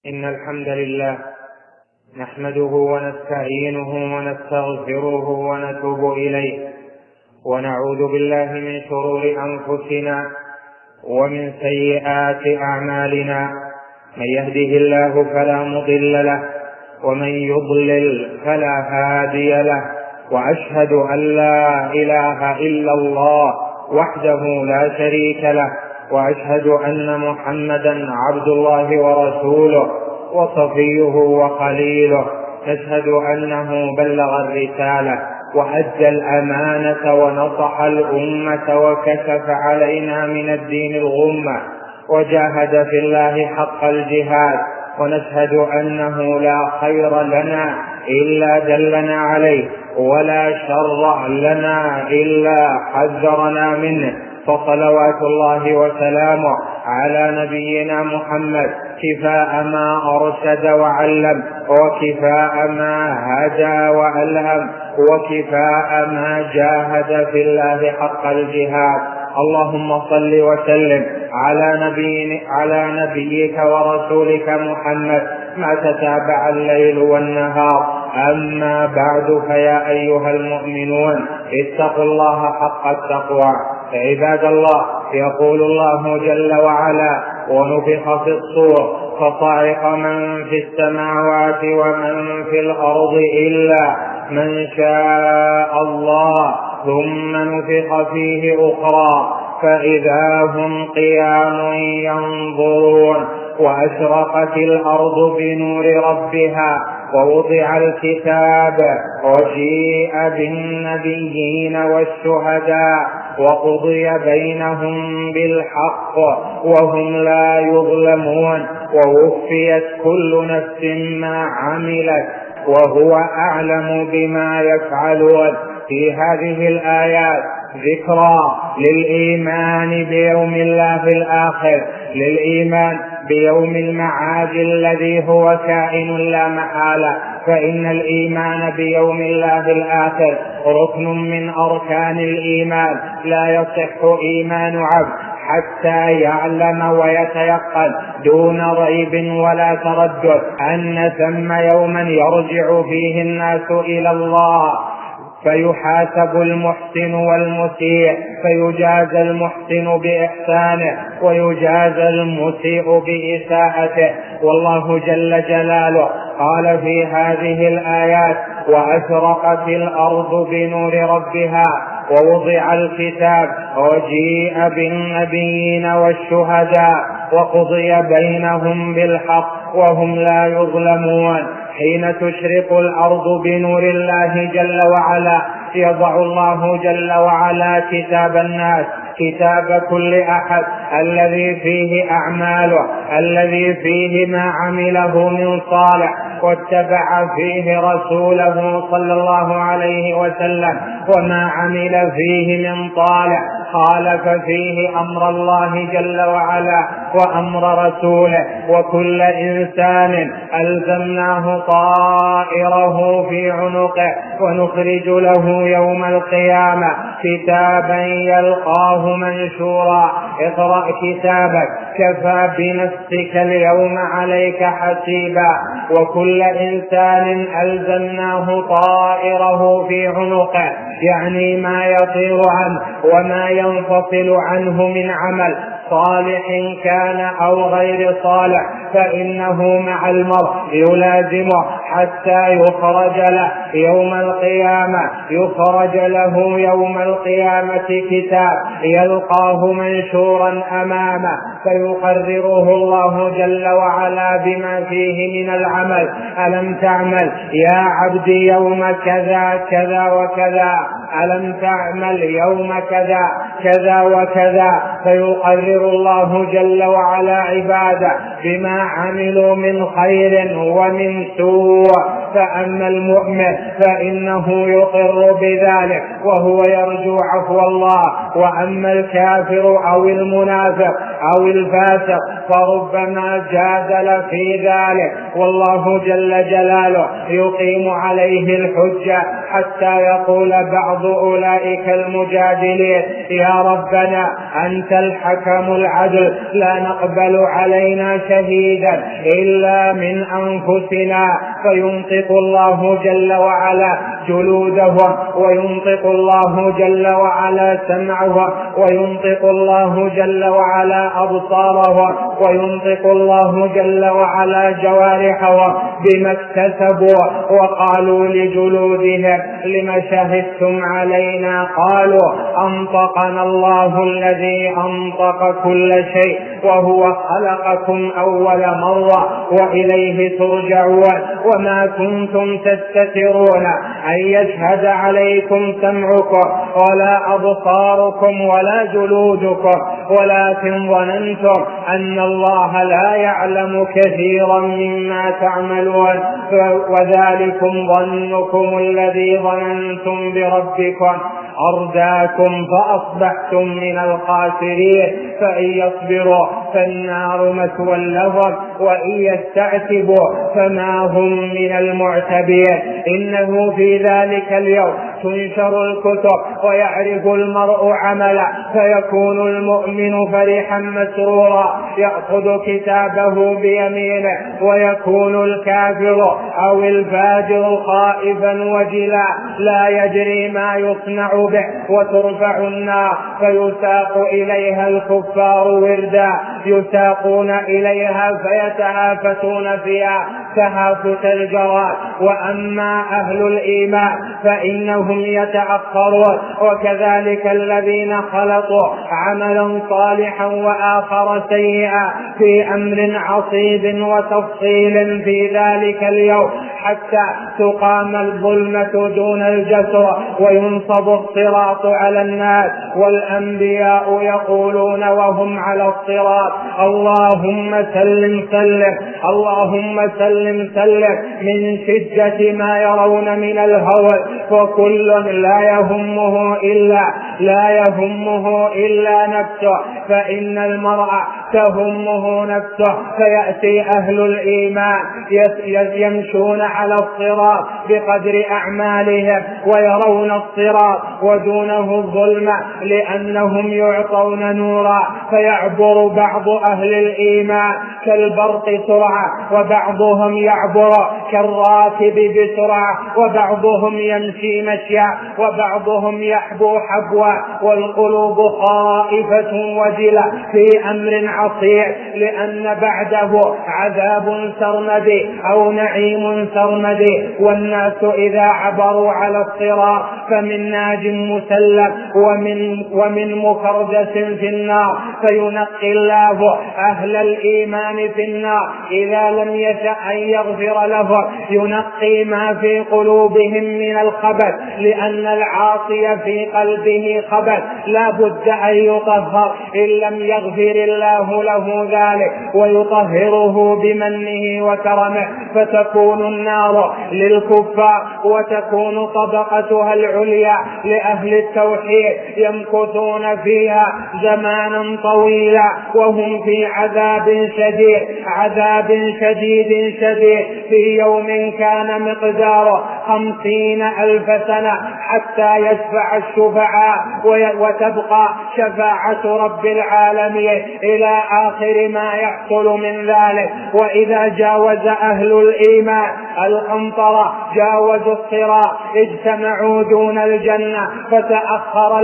إن الحمد لله نحمده ونستعينه ونستغفره ونتوب إليه، ونعوذ بالله من شرور أنفسنا ومن سيئات أعمالنا. من يهده الله فلا مضل له، ومن يضلل فلا هادي له. وأشهد أن لا إله إلا الله وحده لا شريك له، وأشهد أن محمدا عبد الله ورسوله وصفيه وخليله. نشهد أنه بلغ الرسالة وأدى الأمانة ونصح الأمة وكشف علينا من الدين الغمة، وجاهد في الله حق الجهاد. ونشهد أنه لا خير لنا إلا دلنا عليه، ولا شر لنا إلا حذرنا منه. فصلوات الله وسلامه على نبينا محمد كفاء ما أرشد وعلم، وكفاء ما هدى وألهم، وكفاء ما جاهد في الله حق الجهاد. اللهم صل وسلم على نبيك ورسولك محمد ما تتابع الليل والنهار. أما بعد، فيا أيها المؤمنون اتقوا الله حق التقوى. عباد الله، يقول الله جل وعلا: ونفخ في الصور فصعق من في السماوات ومن في الأرض إلا من شاء الله، ثم نفخ فيه أخرى فإذا هم قيام ينظرون. وأشرقت الأرض بنور ربها ووضع الكتاب وجيء بالنبيين والشهداء وقضي بينهم بالحق وهم لا يظلمون، ووفيت كل نفس ما عملت وهو أعلم بما يفعلون. في هذه الآيات ذكرى للإيمان بيوم الله الآخر، للإيمان بيوم المعاد الذي هو كائن لا محالة. فإن الإيمان بيوم الله الآخر ركن من أركان الإيمان. لا يصح إيمان عبد حتى يعلم ويتيقن دون ريب ولا تردد أن ثم يوما يرجع فيه الناس إلى الله، فيحاسب المحسن والمسيء، فيجازى المحسن بإحسانه ويجازى المسيء بإساءته. والله جل جلاله قال في هذه الآيات: وأشرقت الأرض بنور ربها ووضع الكتاب وجيء بالنبيين والشهداء وقضي بينهم بالحق وهم لا يظلمون. حين تشرق الأرض بنور الله جل وعلا يضع الله جل وعلا كتاب الناس، كتاب كل أحد، الذي فيه أعماله، الذي فيه ما عمله من صالح واتبع فيه رسوله صلى الله عليه وسلم، وما عمل فيه من طالح خالف فيه أمر الله جل وعلا وأمر رسوله. وكل إنسان ألزمناه طائره في عنقه، ونخرج له يوم القيامة كتابا يلقاه منشورا: اقرأ كتابك كفى بنفسك اليوم عليك حسيبا. وكل إنسان ألزمناه طائره في عنقه، يعني ما يطير عنه وما ينفصل عنه من عمل صالح كان أو غير صالح، فإنه مع المرء يلازمه حتى يخرج له يوم القيامة. يخرج له يوم القيامة كتاب يلقاه منشورا أمامه، فيقرره الله جل وعلا بما فيه من العمل: ألم تعمل يا عبدي يوم كذا كذا وكذا، ألم تعمل يوم كذا كذا وكذا. فيقرر الله جل وعلا عباده بما عملوا من خير ومن سوء. فأما المؤمن فإنه يقر بذلك وهو يرجو عفو الله، وأما الكافر أو المنافق أو الفاسق فربما جادل في ذلك، والله جل جلاله يقيم عليه الحجة حتى يقول بعض أولئك المجادلين: يا ربنا أنت الحكم العدل، لا نقبل علينا شهيدا إلا من أنفسنا. فينطق الله جل وعلا جلودهم، وينطق الله جل وعلا سمعهم، وينطق الله جل وعلا أبصارهم، وينطق الله جل وعلا جوارحهم بما اكتسبوا. وقالوا لجلودهم: لم شهدتم علينا؟ قالوا: أنطقنا الله الذي أنطق كل شيء وهو خلقكم أول مرة وإليه ترجعون. وما كنتم تستترون أن يشهد عليكم سمعكم ولا أبصاركم ولا جلودكم، ولكن ظننتم أن الله لا يعلم كثيرا مما تعملون، وذلكم ظنكم الذي ظننتم بربكم أرداكم فأصبحتم من الخاسرين. فإن يصبروا فالنار مثوى لهم، وإن يستعتبوا فما هم من المعتبين. إنه في ذلك اليوم تنشر الكتب ويعرف المرء عمله، فيكون المؤمن فرحا مسرورا يأخذ كتابه بيمينه، ويكون الكافر أو الفاجر خائفا وجلا لا يدري ما يصنع به. وترفع النار فيساق إليها الكفار وردا، يساقون إليها فيتهافتون فيها تهافت الجراد. وأما أهل الإيمان فإنهم يتأخرون. وكذلك الذين خلطوا عملا صالحا وآخر سيئا في أمر عصيب وتفصيل في ذلك اليوم، حتى تقام الظلمة دون الجسر وينصب الصراط على الناس. والأنبياء يقولون وهم على الصراط: اللهم سلم سلم، اللهم سلم سلم، من شدة ما يرون من الهول. وكل لا يهمه إلا نفسه، فإن المرء تهمه نفسه. فيأتي أهل الإيمان يمشون على الصراط بقدر أعمالهم، ويرون الصراط ودونه الظلمة لأنهم يعطون نورا. فيعبر بعض أهل الإيمان كالبرق سرعة، وبعضهم يعبر كالراكب بسرعة، وبعضهم يمشي مشيا، وبعضهم يحبو حبوا. والقلوب خائفة وجلة في أمر عصيب، لأن بعده عذاب سرمدي أو نعيم سرمدي. والناس إذا عبروا على الصراط فمن ناج مسلم ومن مكردس في النار. فينقي الله أهل الإيمان في النار إذا لم يشأ أن يغفر لهم، ينقي ما في قلوبهم من الخبث، لأن العاصي في قلبه خبث لا بد أن يطهر إن لم يغفر الله له ذلك ويطهره بمنه وكرمه. فتكون النار للكفار، وتكون طبقتها العليا لأهل التوحيد، يمكثون فيها زمانا طويلا وهم في عذاب شديد في يوم كان مقداره 50,000 سنة حتى يشفع الشفعاء وتبقى شفاعة رب العالمين إلى آخر ما يحصل من ذلك. وإذا جاوز أهل الإيمان القنطرة جاوزوا الصراط اجتمعوا دون الجنة، فتأخر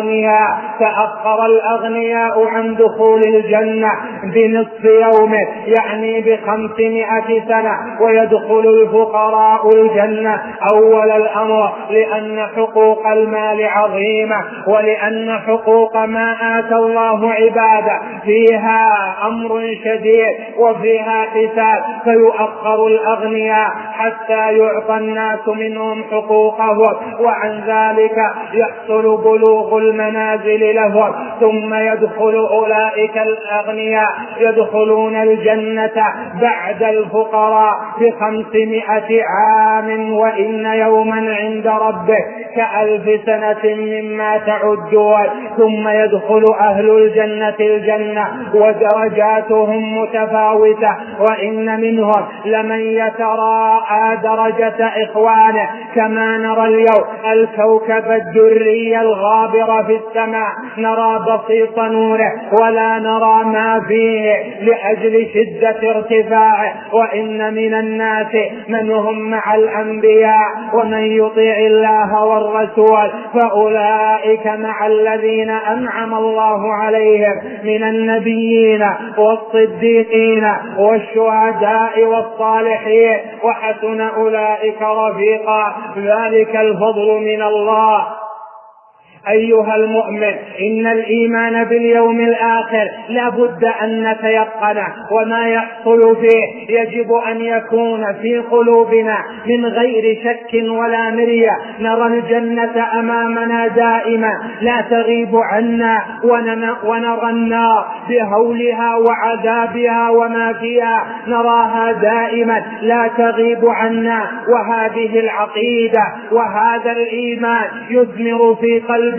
الأغنياء عن دخول الجنة بنصف يوم، يعني ب500 سنة، ويدخل الفقراء الجنة أول الأمر، لأن حقوق المال عظيمة، ولأن حقوق ما آتى الله عباده فيها أمر شديد وفيها حساب. فيؤخر الأغنياء حتى يعطى الناس منهم حقوقهم، وعن ذلك يحصل بلوغ المنازل لهم. ثم يدخل أولئك الأغنياء يدخلون الجنة بعد الفقراء ب500 عام وإن يوما عند ربك كألف سنة مما تعدون. ثم يدخل أهل الجنة الجنة ودرجاتهم متفاوتة، وإن منهم لمن يتراءى درجة إخوانه كما نرى اليوم الكوكب الدري الغابر في السماء، نرى بسيط نوره ولا نرى ما فيه لأجل شدة ارتفاعه. وإن من الناس من هم مع الأنبياء ومن يطيع الله والرسول فأولئك مع الذين أنعم الله عليهم من النبيين والصديقين والشهداء والصالحين وحسن أولئك رفيقا، ذلك الفضل من الله. أيها المؤمن، إن الإيمان باليوم الآخر لا بد أن نتيقنه، وما يحصل فيه يجب أن يكون في قلوبنا من غير شك ولا مرية. نرى الجنة أمامنا دائما لا تغيب عنا، ونرى النار بهولها وعذابها وما فيها نراها دائما لا تغيب عنا. وهذه العقيدة وهذا الإيمان يثمر في قلب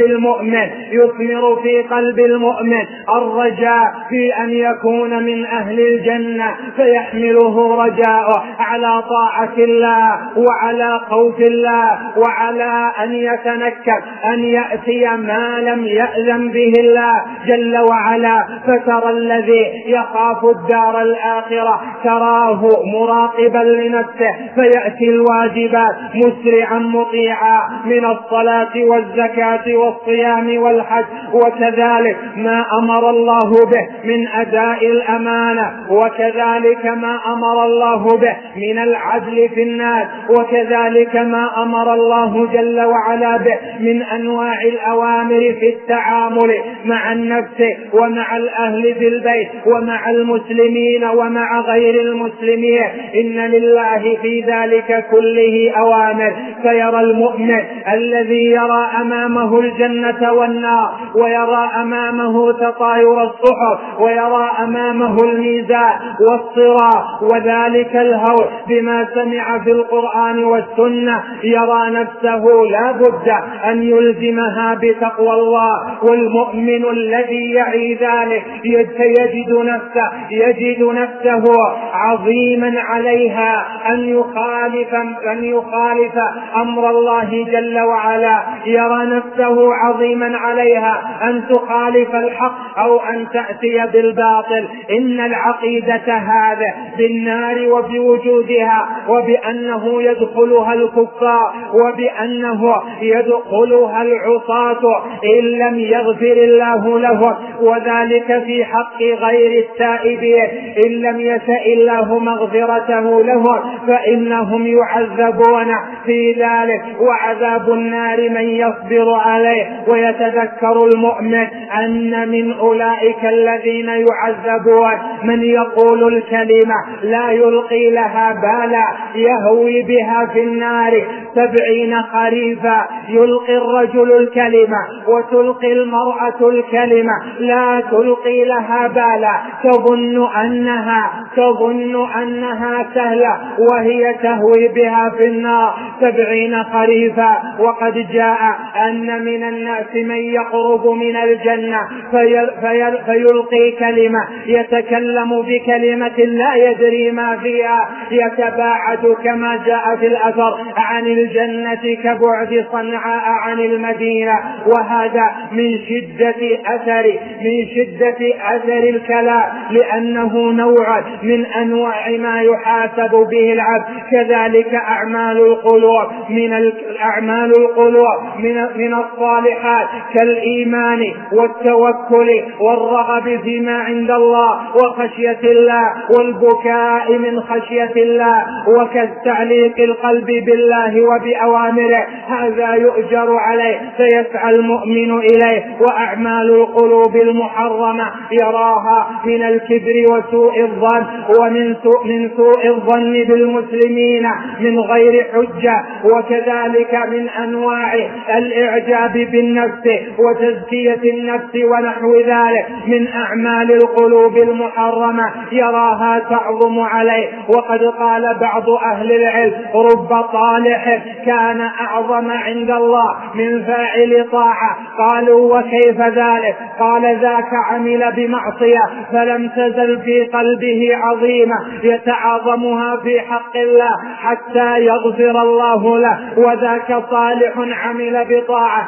المؤمن الرجاء في أن يكون من أهل الجنة، فيحمله رجاءه على طاعة الله وعلى خوف الله وعلى أن يتنكب أن يأتي ما لم يأذن به الله جل وعلا. فترى الذي يخاف الدار الآخرة تراه مراقبا لنفسه فيأتي الواجبات مسرعا مطيعا من الصلاة والزكاة والصيام والحج، وكذلك ما أمر الله به من أداء الأمانة، وكذلك ما أمر الله به من العدل في الناس، وكذلك ما أمر الله جل وعلا به من أنواع الأوامر في التعامل مع النفس ومع الأهل في البيت ومع المسلمين ومع غير المسلمين. إن لله في ذلك كله أوامر. فيرى المؤمن الذي يرى أمامه الجنة والنار، ويرى أمامه تطاير الصحف، ويرى أمامه الميزان والصراط وذلك الهول بما سمع في القرآن والسنة، يرى نفسه لا بد أن يلزمها بتقوى الله. والمؤمن الذي يعي ذلك يجد نفسه عظيما عليها أن يخالف أمر الله جل وعلا، يرى نفسه عظيما عليها أن تخالف الحق أو أن تأتي بالباطل. إن العقيدة هذا بالنار وبوجودها، وبأنه يدخلها الكفار، وبأنه يدخلها العصاة إن لم يغفر الله لهم، وذلك في حق غير التائبين إن لم يشأ الله مغفرته لهم فإنهم يعذبون في ذلك، وعذاب النار من يصبر عليه. ويتذكر المؤمن أن من أولئك الذين يعذبون من يقول الكلمة لا يلقي لها بالا يهوي بها في النار 70 خريفا. يلقي الرجل الكلمة وتلقي المرأة الكلمة لا تلقي لها بالا، تظن أنها سهلة وهي تهوي بها في النار 70 خريفا. وقد جاء أن من الناس من يقرب من الجنة فيلقي كلمة، يتكلم بكلمة لا يدري ما فيها، يتباعد كما جاء في الأثر عن الجنة كبعد صنعاء عن المدينة. وهذا من شدة أثر الكلام، لأنه نوع من أنواع ما يحاسب به العبد. كذلك أعمال القلوب من الصالحات كالإيمان والتوكل والرغب فيما عند الله وخشية الله والبكاء من خشية الله وكالتعليق القلب بالله وبأوامره، هذا يؤجر عليه فيسعى المؤمن إليه. وأعمال القلوب المحرمة يراها من الكبر وسوء الظن ومن سوء الظن بالمسلمين من غير حجة، وكذلك من أنواع الإعجاب بالنفس وتزكية النفس ونحو ذلك من أعمال القلوب المحرمة يراها تعظم عليه. وقد قال بعض أهل العلم: رب طالح كان أعظم عند الله من فاعل طاعة. قالوا: وكيف ذلك؟ قال: ذاك عمل بمعصية فلم تزل في قلبه عظيمة يتعاظمها في حق الله حتى يغفر الله له، وذاك صالح عمل بطاعة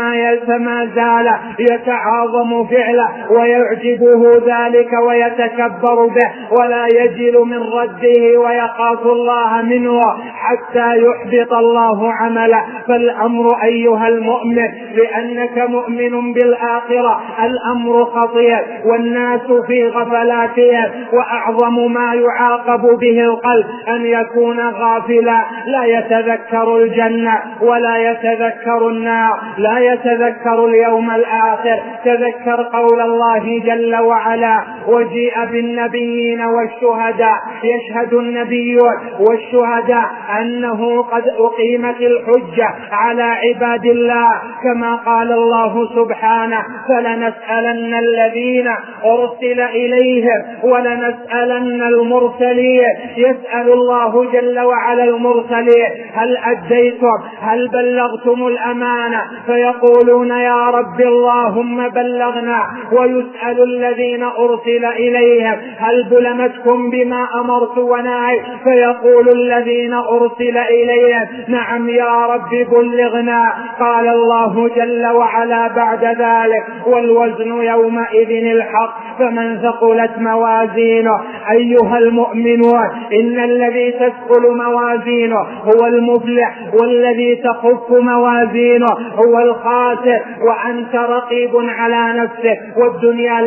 فما زال يتعاظم فعله ويعجبه ذلك ويتكبر به ولا يجل من رده ويخاف الله منه حتى يحبط الله عمله. فالأمر أيها المؤمن لأنك مؤمن بالآخرة الأمر خطير والناس في غفلاتهم، وأعظم ما يعاقب به القلب أن يكون غافلا لا يتذكر الجنة ولا يتذكر النار، لا يتذكر اليوم الآخر. تذكر قول الله جل وعلا: وجيء بالنبيين والشهداء يشهد النبيون والشهداء أنه قد أقيمت الحجة على عباد الله، كما قال الله سبحانه: فلنسألن الذين أرسل إليهم ولنسألن المرسلين. يسأل الله جل وعلا المرسلين: هل أديتم؟ هل بلغتم الأمانة؟ فيقولون: يا رب اللهم بلغنا. ويسأل الذين أرسل إليهم: هل بلمتكم بما أمرت ونهيت؟ فيقول الذين أرسل إليهم: نعم يا رب بلغنا. قال الله جل وعلا بعد ذلك: والوزن يومئذ الحق فمن ثقلت موازينه. أيها المؤمنون، إن الذي تثقل موازينه هو المفلح، والذي تخف موازينه هو الخاسر. وأنت رقيب على نفسك، والدنيا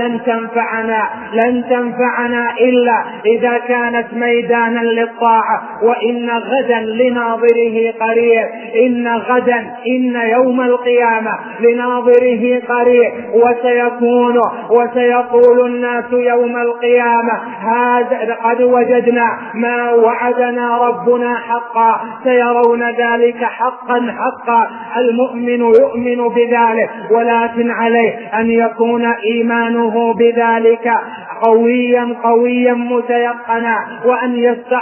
لن تنفعنا إلا إذا كانت ميدانا للطاعة. وإن غدا لناظره قريب، إن يوم القيامة لناظره قريب. وسيقول الناس يوم القيامة: هذا قد وجدنا ما وعدنا ربنا حقا. سيرون ذلك حقا. المؤمن يؤمن بذلك، ولكن عليه أن يكون إيمانه بذلك قويا متيقنا، وأن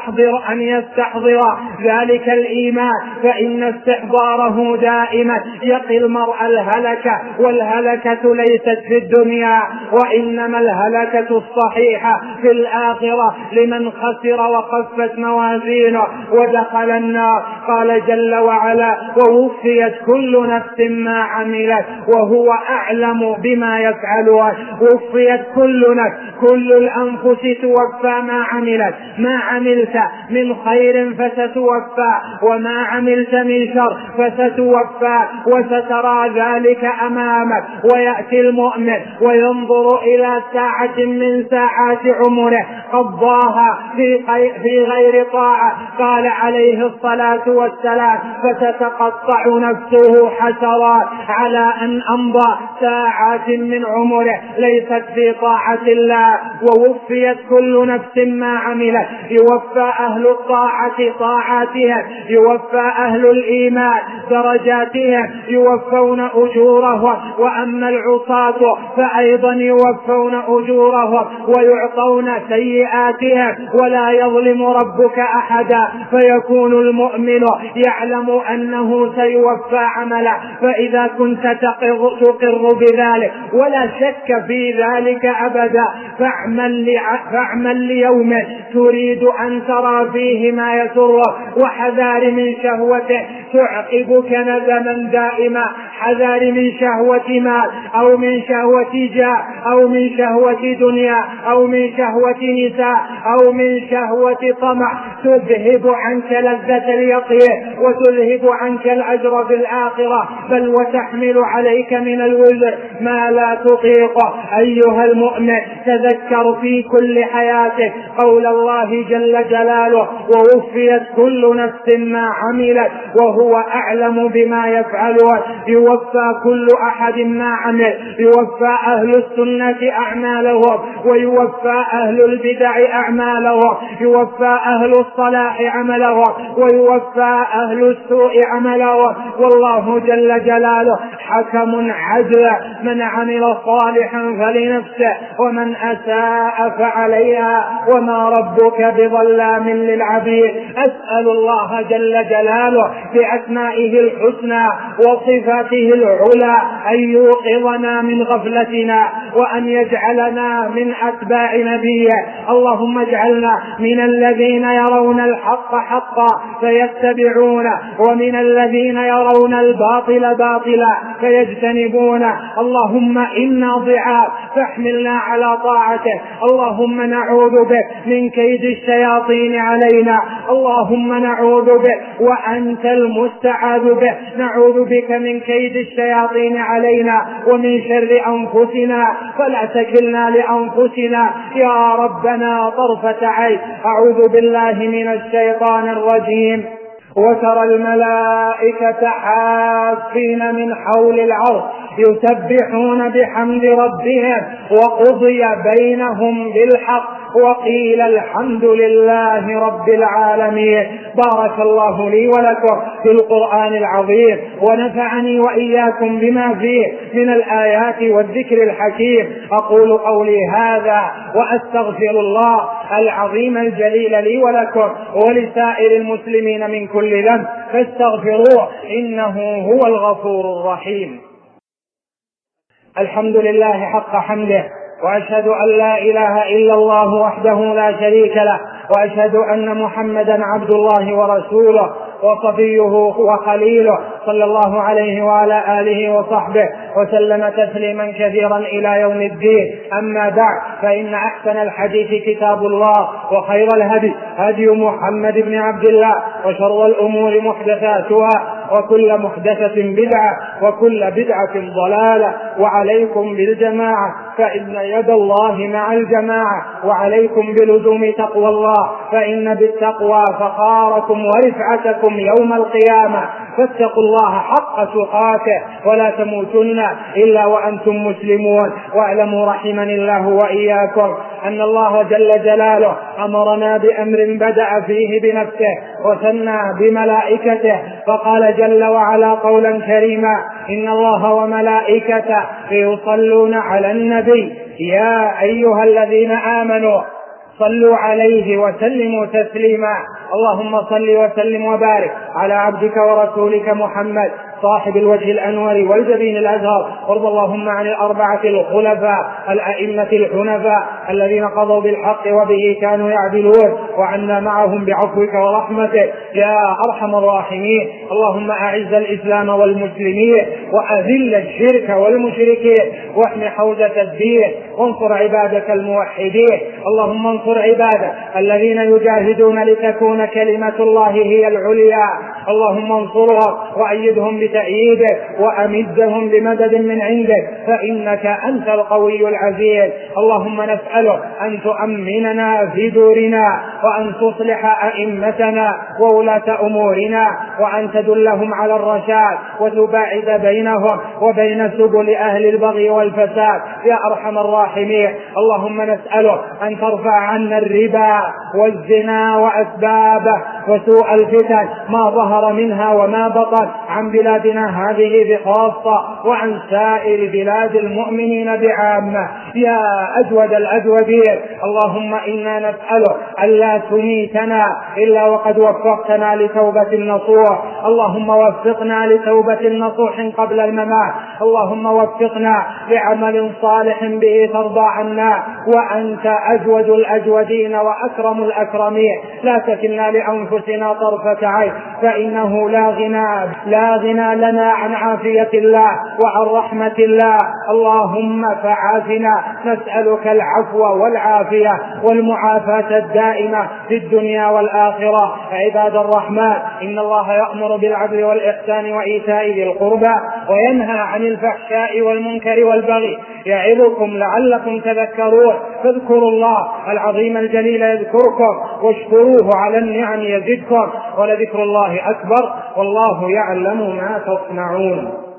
يستحضر ذلك الإيمان، فإن استحضاره دائما يقي المرء الهلكة، والهلكة ليست في الدنيا، وإنما الهلكة الصحيحة في الآخرة لمن خسر وخفت موازينه ودخل النار. قال جل وعلا: ووفيت كل نفس ما عملت وهو أعلم بما يفعلون. وفيت كل نفس، كل الأنفس توفى ما عملت. ما عملت من خير فستوفى، وما عملت من شر فستوفى، وسترى ذلك أمامك. ويأتي المؤمن وينظر إلى ساعة من ساعات عمره قضاها في غير طاعة، قال عليه الصلاة والسلام: فتتقطع نفسه حسرات على أن أمضى ساعات من عمره ليست في طاعة الله. ووفيت كل نفس ما عملت. يوفى أهل الطاعة طاعاتهم، يوفى أهل الإيمان درجاتهم، يوفون أجورهم. وأما العصاة فأيضا يوفون أجورهم ويعطون سيئاتهم، ولا يظلم ربك أحدا. فيكون المؤمن يعلم أنه سيوفى عمله. فإذا كنت تقر بذلك ولا شك في ذلك أبدا، فاعمل ليوم تريد أن ترى فيه ما يسره، وحذار من شهوته تعقبك ندما دائما. حذار من شهوة مال، أو من شهوة جاه، أو من شهوة دنيا، أو من شهوة نساء، أو من شهوة طمع تذهب عنك لذة اليقين وتذهب عنك الأجر في الآخرة، بل وتحمل عليك من الوزر ما لا تطيقه. أيها المؤمن، تذكر في كل حياتك قول الله جل جلاله: ووفيت كل كل نفس ما عملت وهو أعلم بما يفعلون. يوفى كل أحد ما عمل، يوفى أهل السنة أعمالهم، ويوفى أهل البدع أعمالهم، يوفى أهل الصلاح عملهم، ويوفى أهل السوء عملهم. والله جل جلاله حكم عدل، من عمل صالحا فلنفسه ومن أساء فعليها وما ربك بظلام للعبيد. أسأل الله جل جلاله بأسمائه الحسنى وصفاته العلى أن يوقظنا من غفلتنا وأن يجعلنا من أتباع نبيه. اللهم اجعلنا من الذين يرون الحق حقا فيتبعونه، ومن الذين يرون الباطل باطلا فيجتنبونه. اللهم إنا ضعاف فاحملنا على طاعته. اللهم نعوذ بك من كيد الشياطين علينا، اللهم نعوذ بك وأنت المستعاذ به، نعوذ بك من كيد الشياطين علينا ومن شر أنفسنا، فلا تكلنا لأنفسنا يا ربنا طرفة عين. أعوذ بالله من الشيطان الرجيم. وترى الملائكة حافين من حول العرش يسبحون بحمد ربهم وقضي بينهم بالحق وقيل الحمد لله رب العالمين. بارك الله لي ولكم في القرآن العظيم، ونفعني وإياكم بما فيه من الآيات والذكر الحكيم. أقول قولي هذا وأستغفر الله العظيم الجليل لي ولكم ولسائر المسلمين من كل ذنب فاستغفروه إنه هو الغفور الرحيم. الحمد لله حق حمده، وأشهد أن لا إله إلا الله وحده لا شريك له، وأشهد أن محمدا عبد الله ورسوله وصفيه وخليله صلى الله عليه وعلى آله وصحبه وسلم تسليما كثيرا إلى يوم الدين. أما بعد، فإن أحسن الحديث كتاب الله، وخير الهدي هدي محمد بن عبد الله، وشر الأمور محدثاتها، وكل محدثة بدعة، وكل بدعة ضلالة. وعليكم بالجماعة فإن يد الله مع الجماعة، وعليكم بلزوم تقوى الله، فإن بالتقوى فخاركم ورفعتكم يوم القيامة. فاتقوا الله حق تقاته ولا تموتن إلا وأنتم مسلمون. واعلموا رحمني الله وإياكم أن الله جل جلاله أمرنا بأمر بدأ فيه بنفسه وثنى بملائكته، فقال جل وعلا قولا كريما: إن الله وملائكته يصلون على النبي يا أيها الذين آمنوا صلوا عليه وسلموا تسليما. اللهم صل وسلم وبارك على عبدك ورسولك محمد صاحب الوجه الأنور والجبين الأزهر. وارض اللهم عن الأربعة الخلفاء الأئمة الحنفاء الذين قضوا بالحق وبه كانوا يعدلون، وعنا معهم بعفوك ورحمتك يا أرحم الراحمين. اللهم أعز الإسلام والمسلمين، وأذل الشرك والمشركين، واحم حوزة الدين، وانصر عبادك الموحدين. اللهم انصر عبادك الذين يجاهدون لتكون كلمة الله هي العليا. اللهم انصرهم وأيدهم بتأييدك، وأمدهم بمدد من عندك، فإنك أنت القوي العزيز. اللهم نسألك أن تؤمننا في دورنا، وأن تصلح أئمتنا وولاة أمورنا، وأن تدلهم على الرشاد، وتباعد بينهم وبين سبل أهل البغي والفساد يا أرحم الراحمين. اللهم نسألك أن ترفع عنا الربا والزنا وأسبابه وسوء الفتن ما ظهر منها وما بطن عن بلادنا هذه بخاصة، وعن سائر بلاد المؤمنين بعامة يا أجود الأجودين. اللهم إنا نسألك ألا تميتنا إلا وقد وفقتنا لتوبة نصوح. اللهم وفقنا لتوبة نصوح قبل الممات. اللهم وفقنا لعمل صالح به ترضى عنا، وأنت أجود الأجودين وأكرم الأكرمين. لا تكلنا لأنفسنا طرفة عين، فإنه لا غنى لنا عن عافية الله وعن رحمة الله. اللهم فعافنا، نسألك العفو والعافية والمعافاة الدائمة في الدنيا والآخرة. عباد الرحمن، إن الله يأمر يأمر بالعدل والإحسان وإيتاء ذي القربى وينهى عن الفحشاء والمنكر والبغي يعظكم لعلكم تذكرون. فاذكروا الله العظيم الجليل يذكركم واشكروه على النعم يزدكم ولذكر الله أكبر والله يعلم ما تصنعون.